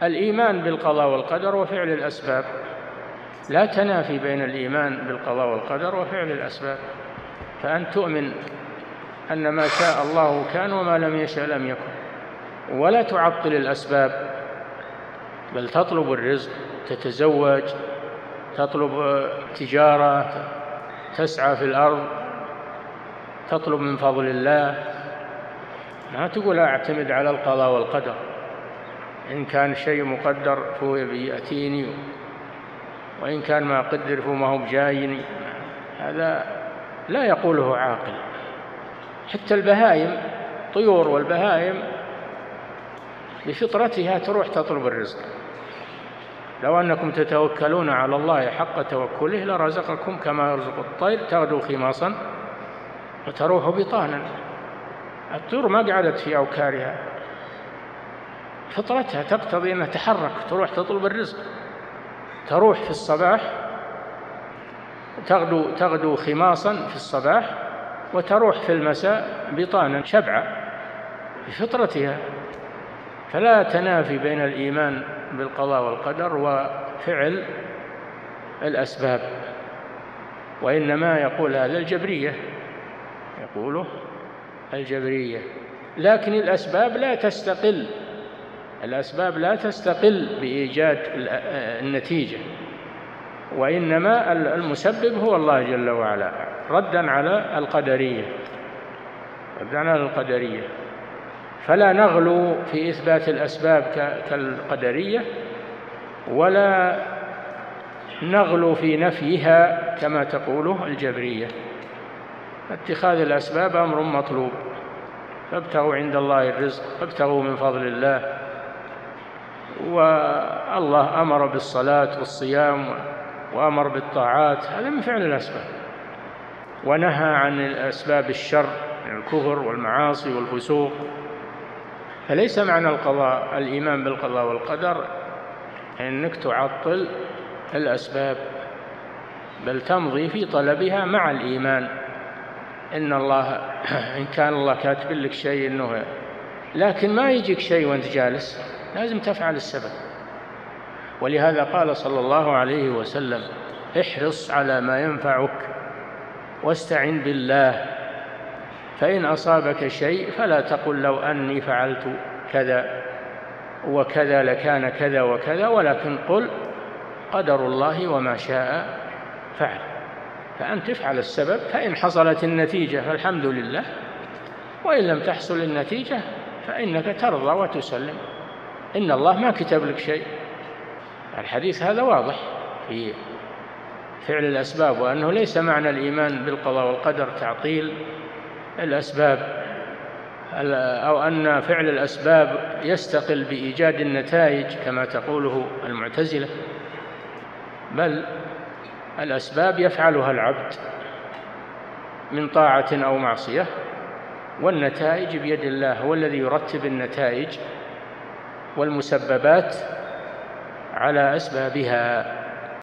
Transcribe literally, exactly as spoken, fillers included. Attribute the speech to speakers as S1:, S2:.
S1: الإيمان بالقضاء والقدر وفعل الأسباب، لا تنافي بين الإيمان بالقضاء والقدر وفعل الأسباب. فأنت تؤمن أن ما شاء الله كان وما لم يشأ لم يكن، ولا تعطل الأسباب، بل تطلب الرزق، تتزوج، تطلب تجارة، تسعى في الأرض، تطلب من فضل الله. ما تقول أعتمد على القضاء والقدر، إن كان شيء مقدر فهو بيأتيني، وإن كان ما قدر فما هو بجايني. هذا لا يقوله عاقل. حتى البهائم، طيور والبهائم بفطرتها تروح تطلب الرزق. لو أنكم تتوكلون على الله حق توكله لرزقكم كما يرزق الطير تغدو خماصا وتروح بطانا. الطيور ما قعدت في أوكارها، فطرتها تقتضي أنها تحرك، تروح تطلب الرزق، تروح في الصباح، تغدو, تغدو خماصا في الصباح، وتروح في المساء بطانا شبعة بفطرتها. فلا تنافي بين الإيمان بالقضاء والقدر وفعل الأسباب، وإنما يقول هذا الجبرية، يقوله الجبرية. لكن الأسباب لا تستقل، الأسباب لا تستقل بإيجاد النتيجة، وإنما المسبب هو الله جل وعلا، ردا على القدرية، ردا على القدرية. فلا نغلو في إثبات الأسباب كالقدرية، ولا نغلو في نفيها كما تقوله الجبرية. اتخاذ الأسباب أمر مطلوب، فابتغوا عند الله الرزق، فابتغوا من فضل الله. والله أمر بالصلاة والصيام وأمر بالطاعات، هذا من فعل الأسباب، ونهى عن الأسباب الشر من الكفر والمعاصي والفسوق. فليس معنى القضاء الإيمان بالقضاء والقدر أنك تعطل الأسباب، بل تمضي في طلبها مع الإيمان. إن الله إن كان الله كاتب لك شيء إنه، لكن ما يجيك شيء وأنت جالس، لازم تفعل السبب. ولهذا قال صلى الله عليه وسلم: احرص على ما ينفعك واستعن بالله، فإن أصابك شيء فلا تقل لو أني فعلت كذا وكذا لكان كذا وكذا، ولكن قل قدر الله وما شاء فعل. فأنت تفعل السبب، فإن حصلت النتيجة فالحمد لله، وإن لم تحصل النتيجة فإنك ترضى وتسلم، إن الله ما كتب لك شيء. الحديث هذا واضح في فعل الأسباب، وأنه ليس معنى الإيمان بالقضاء والقدر تعطيل الأسباب، أو أن فعل الأسباب يستقل بإيجاد النتائج كما تقوله المعتزلة، بل الأسباب يفعلها العبد من طاعة أو معصية، والنتائج بيد الله، هو الذي يرتب النتائج والمسببات على أسبابها.